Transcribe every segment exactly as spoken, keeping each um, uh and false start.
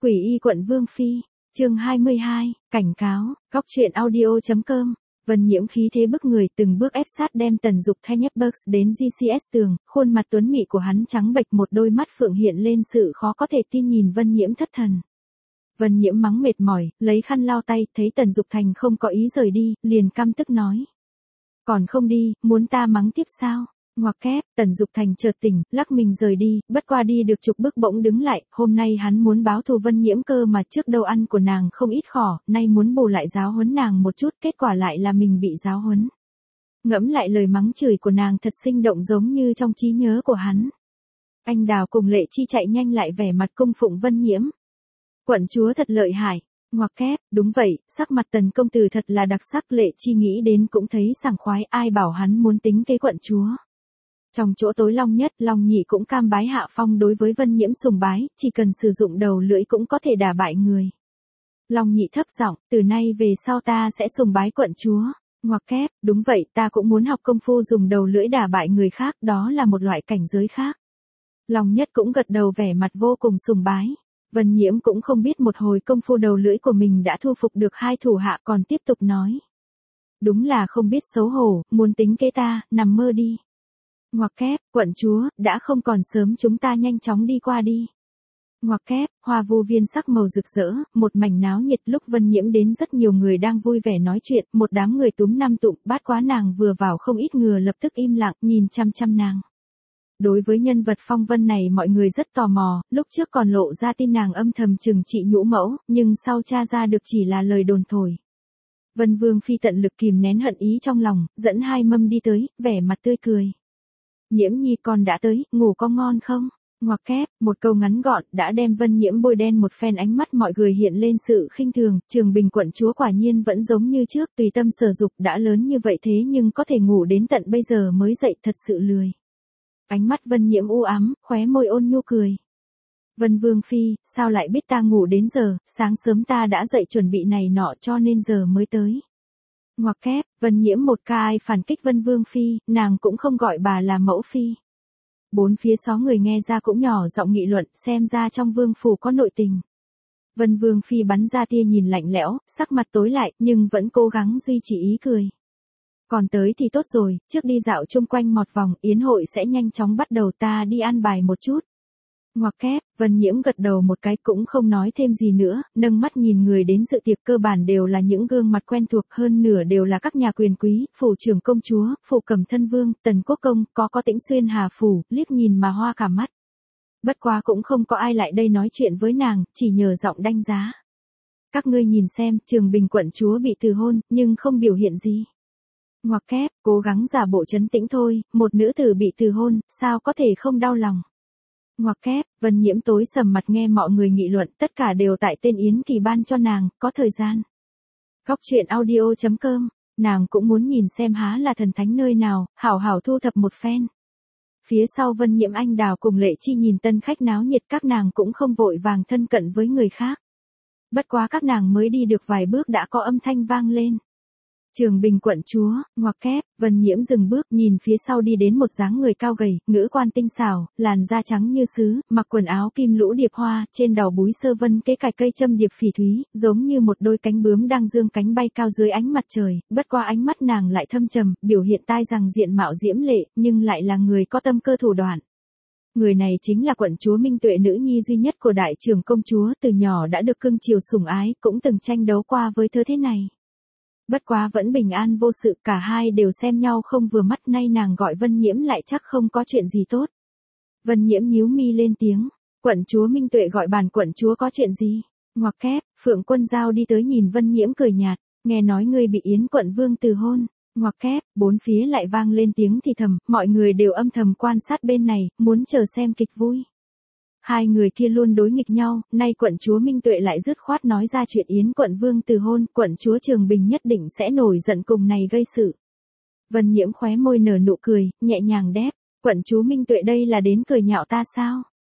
Quỷ y quận Vương Phi, chương hai mươi hai, cảnh cáo, góc truyện audio.com. Vân Nhiễm khí thế bức người từng bước ép sát đem Tần Dục thay nhấp Bucks đến giê xê ét tường, khuôn mặt tuấn mỹ của hắn trắng bệch, một đôi mắt phượng hiện lên sự khó có thể tin nhìn Vân Nhiễm thất thần. Vân Nhiễm mắng mệt mỏi, lấy khăn lau tay, thấy Tần Dục Thành không có ý rời đi, liền căm tức nói. Còn không đi, muốn ta mắng tiếp sao? Ngoặc kép, Tần Dục Thành chợt tỉnh, lắc mình rời đi, bất qua đi được chục bước bỗng đứng lại, hôm nay hắn muốn báo thù Vân Nhiễm cơ mà trước đâu ăn của nàng không ít khỏ, nay muốn bù lại giáo huấn nàng một chút, kết quả lại là mình bị giáo huấn. Ngẫm lại lời mắng chửi của nàng thật sinh động giống như trong trí nhớ của hắn. Anh Đào cùng Lệ Chi chạy nhanh lại vẻ mặt cung phụng Vân Nhiễm. Quận chúa thật lợi hại. Ngoặc kép, đúng vậy, sắc mặt Tần công tử thật là đặc sắc, Lệ Chi nghĩ đến cũng thấy sảng khoái, ai bảo hắn muốn tính kế quận chúa. Trong chỗ tối Long Nhất, Long Nhị cũng cam bái hạ phong đối với Vân Nhiễm sùng bái, chỉ cần sử dụng đầu lưỡi cũng có thể đả bại người. Long Nhị thấp giọng, từ nay về sau ta sẽ sùng bái quận chúa. Ngoặc kép, đúng vậy, ta cũng muốn học công phu dùng đầu lưỡi đả bại người khác, đó là một loại cảnh giới khác. Long Nhất cũng gật đầu vẻ mặt vô cùng sùng bái. Vân Nhiễm cũng không biết một hồi công phu đầu lưỡi của mình đã thu phục được hai thủ hạ, còn tiếp tục nói. Đúng là không biết xấu hổ, muốn tính kế ta, nằm mơ đi. Ngoặc kép, quận chúa, đã không còn sớm, chúng ta nhanh chóng đi qua đi. Ngoặc kép, hoa vu viên sắc màu rực rỡ, một mảnh náo nhiệt, lúc Vân Nhiễm đến rất nhiều người đang vui vẻ nói chuyện, một đám người túm năm tụm, bát quá nàng vừa vào không ít người lập tức im lặng, nhìn chăm chăm nàng. Đối với nhân vật phong vân này mọi người rất tò mò, lúc trước còn lộ ra tin nàng âm thầm trừng trị nhũ mẫu, nhưng sau tra ra được chỉ là lời đồn thổi. Vân Vương Phi tận lực kìm nén hận ý trong lòng, dẫn hai mâm đi tới, vẻ mặt tươi cười. Nhiễm nhi con đã tới, ngủ có ngon không? Ngoặc kép, một câu ngắn gọn, đã đem Vân Nhiễm bôi đen một phen, ánh mắt mọi người hiện lên sự khinh thường, Trường Bình quận chúa quả nhiên vẫn giống như trước, tùy tâm sở dục, đã lớn như vậy thế nhưng có thể ngủ đến tận bây giờ mới dậy, thật sự lười. Ánh mắt Vân Nhiễm u ám, khóe môi ôn nhu cười. Vân Vương Phi, sao lại biết ta ngủ đến giờ, sáng sớm ta đã dậy chuẩn bị này nọ cho nên giờ mới tới. Ngoặc kép, Vân Nhiễm một ca ai phản kích Vân Vương Phi, nàng cũng không gọi bà là mẫu phi. Bốn phía xó người nghe ra cũng nhỏ giọng nghị luận, xem ra trong vương phủ có nội tình. Vân Vương Phi bắn ra tia nhìn lạnh lẽo, sắc mặt tối lại, nhưng vẫn cố gắng duy trì ý cười. Còn tới thì tốt rồi, trước đi dạo chung quanh một vòng, yến hội sẽ nhanh chóng bắt đầu, ta đi ăn bài một chút. Ngoặc kép, Vân Nhiễm gật đầu một cái cũng không nói thêm gì nữa, nâng mắt nhìn người đến dự tiệc, cơ bản đều là những gương mặt quen thuộc, hơn nửa đều là các nhà quyền quý, phủ trưởng công chúa, phủ Cẩm Thân Vương, Tần Quốc Công, có có Tĩnh Xuyên Hà phủ, liếc nhìn mà hoa cả mắt. Bất quá cũng không có ai lại đây nói chuyện với nàng, chỉ nhờ giọng đánh giá. Các ngươi nhìn xem, Trường Bình quận chúa bị từ hôn, nhưng không biểu hiện gì. Ngoặc kép, cố gắng giả bộ trấn tĩnh thôi, một nữ tử bị từ hôn, sao có thể không đau lòng. Ngoặc kép, Vân Nhiễm tối sầm mặt nghe mọi người nghị luận, tất cả đều tại tên Yến Kỳ ban cho nàng, có thời gian. Góc truyện audio.com, nàng cũng muốn nhìn xem há là thần thánh nơi nào, hảo hảo thu thập một phen. Phía sau Vân Nhiễm, Anh Đào cùng Lệ Chi nhìn tân khách náo nhiệt, các nàng cũng không vội vàng thân cận với người khác. Bất quá các nàng mới đi được vài bước đã có âm thanh vang lên. Trường Bình quận chúa, ngoặc kép, Vân Nhiễm dừng bước, nhìn phía sau đi đến một dáng người cao gầy, ngữ quan tinh xảo, làn da trắng như sứ, mặc quần áo kim lũ điệp hoa, trên đầu búi sơ vân kế cài cây châm điệp phỉ thúy, giống như một đôi cánh bướm đang dương cánh bay cao dưới ánh mặt trời, bất qua ánh mắt nàng lại thâm trầm, biểu hiện tai rằng diện mạo diễm lệ, nhưng lại là người có tâm cơ thủ đoạn. Người này chính là quận chúa Minh Tuệ, nữ nhi duy nhất của đại trưởng công chúa, từ nhỏ đã được cưng chiều sủng ái, cũng từng tranh đấu qua với thứ thế này. Bất quá vẫn bình an vô sự, cả hai đều xem nhau không vừa mắt, nay nàng gọi Vân Nhiễm lại chắc không có chuyện gì tốt. Vân Nhiễm nhíu mi lên tiếng, quận chúa Minh Tuệ gọi bản quận chúa có chuyện gì? Ngoặc kép, Phượng Quân Giao đi tới nhìn Vân Nhiễm cười nhạt, nghe nói ngươi bị Yến quận vương từ hôn. Ngoặc kép, bốn phía lại vang lên tiếng thì thầm, mọi người đều âm thầm quan sát bên này, muốn chờ xem kịch vui. Hai người kia luôn đối nghịch nhau, nay quận chúa Minh Tuệ lại dứt khoát nói ra chuyện Yến quận vương từ hôn, quận chúa Trường Bình nhất định sẽ nổi giận cùng này gây sự. Vân Nhiễm khóe môi nở nụ cười, nhẹ nhàng đáp, quận chúa Minh Tuệ đây là đến cười nhạo ta sao?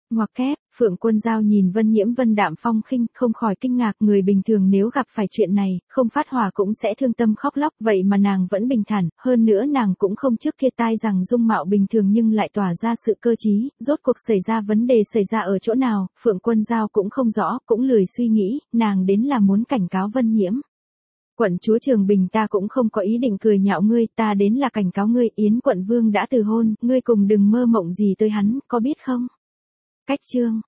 Ngoặc kép, Phượng Quân Giao nhìn Vân Nhiễm vân đạm phong khinh, không khỏi kinh ngạc, người bình thường nếu gặp phải chuyện này, không phát hỏa cũng sẽ thương tâm khóc lóc, vậy mà nàng vẫn bình thản, hơn nữa nàng cũng không trước kia tai rằng dung mạo bình thường nhưng lại tỏa ra sự cơ trí, rốt cuộc xảy ra vấn đề xảy ra ở chỗ nào, Phượng Quân Giao cũng không rõ, cũng lười suy nghĩ, nàng đến là muốn cảnh cáo Vân Nhiễm. Quận chúa Trường Bình, ta cũng không có ý định cười nhạo ngươi, ta đến là cảnh cáo ngươi, Yến quận vương đã từ hôn, ngươi cùng đừng mơ mộng gì tới hắn, có biết không? Cách chương